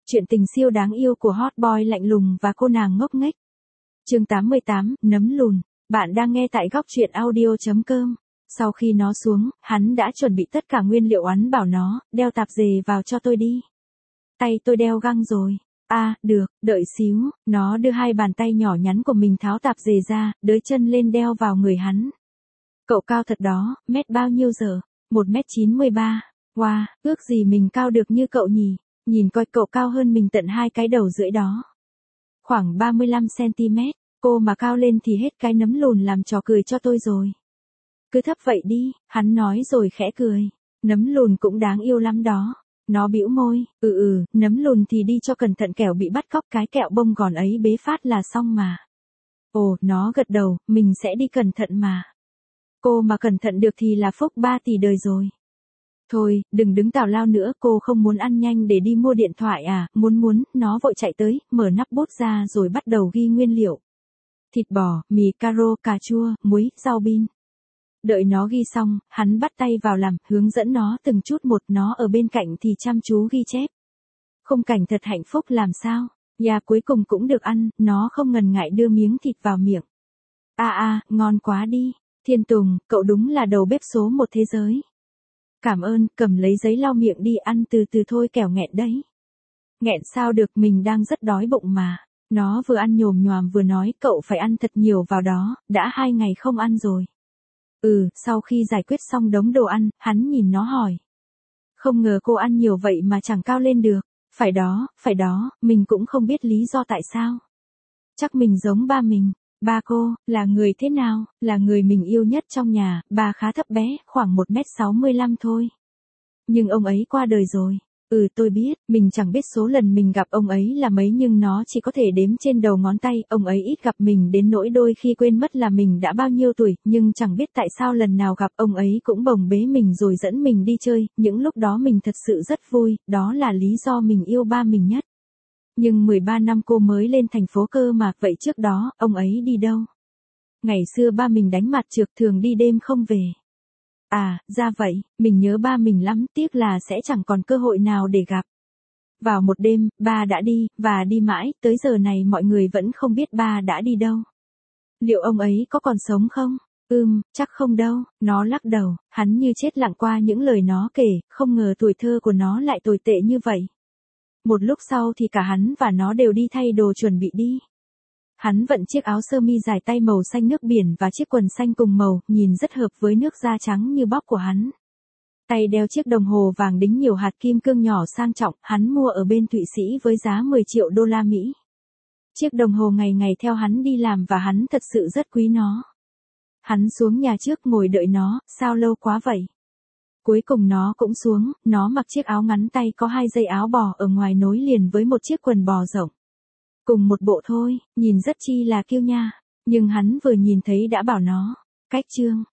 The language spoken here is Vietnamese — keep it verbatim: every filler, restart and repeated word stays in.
Chuyện tình siêu đáng yêu của hot boy lạnh lùng và cô nàng ngốc nghếch. Chương tám mươi tám, nấm lùn. Bạn đang nghe tại góc truyện audio chấm com. Sau khi nó xuống, hắn đã chuẩn bị tất cả nguyên liệu, hắn bảo nó, đeo tạp dề vào cho tôi đi. Tay tôi đeo găng rồi. À, được, đợi xíu. Nó đưa hai bàn tay nhỏ nhắn của mình tháo tạp dề ra, đới chân lên đeo vào người hắn. Cậu cao thật đó, mét bao nhiêu giờ? một mét chín mươi ba. Wow, ước gì mình cao được như cậu nhỉ? Nhìn coi cậu cao hơn mình tận hai cái đầu rưỡi đó. Khoảng ba mươi lăm xăng-ti-mét, cô mà cao lên thì hết cái nấm lùn làm trò cười cho tôi rồi. Cứ thấp vậy đi, hắn nói rồi khẽ cười. Nấm lùn cũng đáng yêu lắm đó. Nó bĩu môi, ừ ừ, nấm lùn thì đi cho cẩn thận kẻo bị bắt cóc cái kẹo bông gòn ấy bế phát là xong mà. Ồ, nó gật đầu, mình sẽ đi cẩn thận mà. Cô mà cẩn thận được thì là phúc ba tỷ đời rồi. Thôi, đừng đứng tào lao nữa, cô không muốn ăn nhanh để đi mua điện thoại à? Muốn muốn, nó vội chạy tới, mở nắp bút ra rồi bắt đầu ghi nguyên liệu. Thịt bò, mì caro, cà chua, muối, rau bin. Đợi nó ghi xong, hắn bắt tay vào làm, hướng dẫn nó từng chút một, nó ở bên cạnh thì chăm chú ghi chép. Khung cảnh thật hạnh phúc làm sao? Nhà cuối cùng cũng được ăn, nó không ngần ngại đưa miếng thịt vào miệng. À à, ngon quá đi. Thiên Tùng, cậu đúng là đầu bếp số một thế giới. Cảm ơn, cầm lấy giấy lau miệng đi, ăn từ từ thôi kẻo nghẹn đấy. Nghẹn sao được, mình đang rất đói bụng mà. Nó vừa ăn nhồm nhoàm vừa nói, cậu phải ăn thật nhiều vào đó, đã hai ngày không ăn rồi. Ừ, sau khi giải quyết xong đống đồ ăn, hắn nhìn nó hỏi. Không ngờ cô ăn nhiều vậy mà chẳng cao lên được. Phải đó, phải đó, mình cũng không biết lý do tại sao. Chắc mình giống ba mình. Ba cô, là người thế nào, là người mình yêu nhất trong nhà, bà khá thấp bé, khoảng một mét sáu mươi lăm thôi. Nhưng ông ấy qua đời rồi. Ừ, tôi biết, mình chẳng biết số lần mình gặp ông ấy là mấy nhưng nó chỉ có thể đếm trên đầu ngón tay, ông ấy ít gặp mình đến nỗi đôi khi quên mất là mình đã bao nhiêu tuổi, nhưng chẳng biết tại sao lần nào gặp ông ấy cũng bồng bế mình rồi dẫn mình đi chơi, những lúc đó mình thật sự rất vui, đó là lý do mình yêu ba mình nhất. Nhưng mười ba năm cô mới lên thành phố cơ mà, vậy trước đó, ông ấy đi đâu? Ngày xưa ba mình đánh mặt trược, thường đi đêm không về. À, ra vậy, mình nhớ ba mình lắm, tiếc là sẽ chẳng còn cơ hội nào để gặp. Vào một đêm, ba đã đi, và đi mãi, tới giờ này mọi người vẫn không biết ba đã đi đâu. Liệu ông ấy có còn sống không? Ừm, chắc không đâu, nó lắc đầu, hắn như chết lặng qua những lời nó kể, không ngờ tuổi thơ của nó lại tồi tệ như vậy. Một lúc sau thì cả hắn và nó đều đi thay đồ chuẩn bị đi. Hắn vận chiếc áo sơ mi dài tay màu xanh nước biển và chiếc quần xanh cùng màu, nhìn rất hợp với nước da trắng như bóc của hắn. Tay đeo chiếc đồng hồ vàng đính nhiều hạt kim cương nhỏ sang trọng, hắn mua ở bên Thụy Sĩ với giá mười triệu đô la Mỹ. Chiếc đồng hồ ngày ngày theo hắn đi làm và hắn thật sự rất quý nó. Hắn xuống nhà trước ngồi đợi nó, sao lâu quá vậy? Cuối cùng nó cũng xuống, nó mặc chiếc áo ngắn tay có hai dây áo bò ở ngoài nối liền với một chiếc quần bò rộng. Cùng một bộ thôi, nhìn rất chi là kiêu nha. Nhưng hắn vừa nhìn thấy đã bảo nó, cách chương,